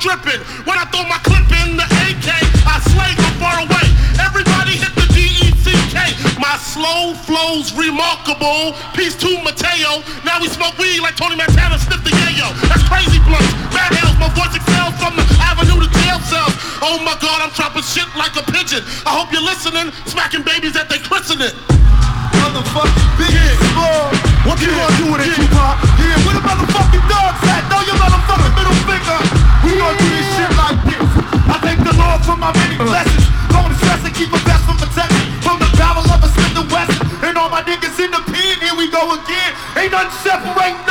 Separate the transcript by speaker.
Speaker 1: dripping. When I throw my clip in the AK, I slay from far away. Everybody hit the DECK. My slow flow's remarkable. Peace to Mateo. Now we smoke weed like Tony Montana sniff the yayo. That's crazy blunts. Mad hells, my voice excels from the avenue to jail cells. Oh my God, I'm dropping shit like a pigeon. I hope you're listening. Smacking babies at they christening.
Speaker 2: Motherfucking bitch, what you gonna do with it, Tupac? Yeah, where the motherfucking dogs at? Throw your motherfucking middle finger. We gonna do this shit like this. I thank the Lord for my many blessings. Don't stress and keep a best from protection. From the barrel of a Smith & Wesson. And all my niggas in the pen, here we go again. Ain't nothing separating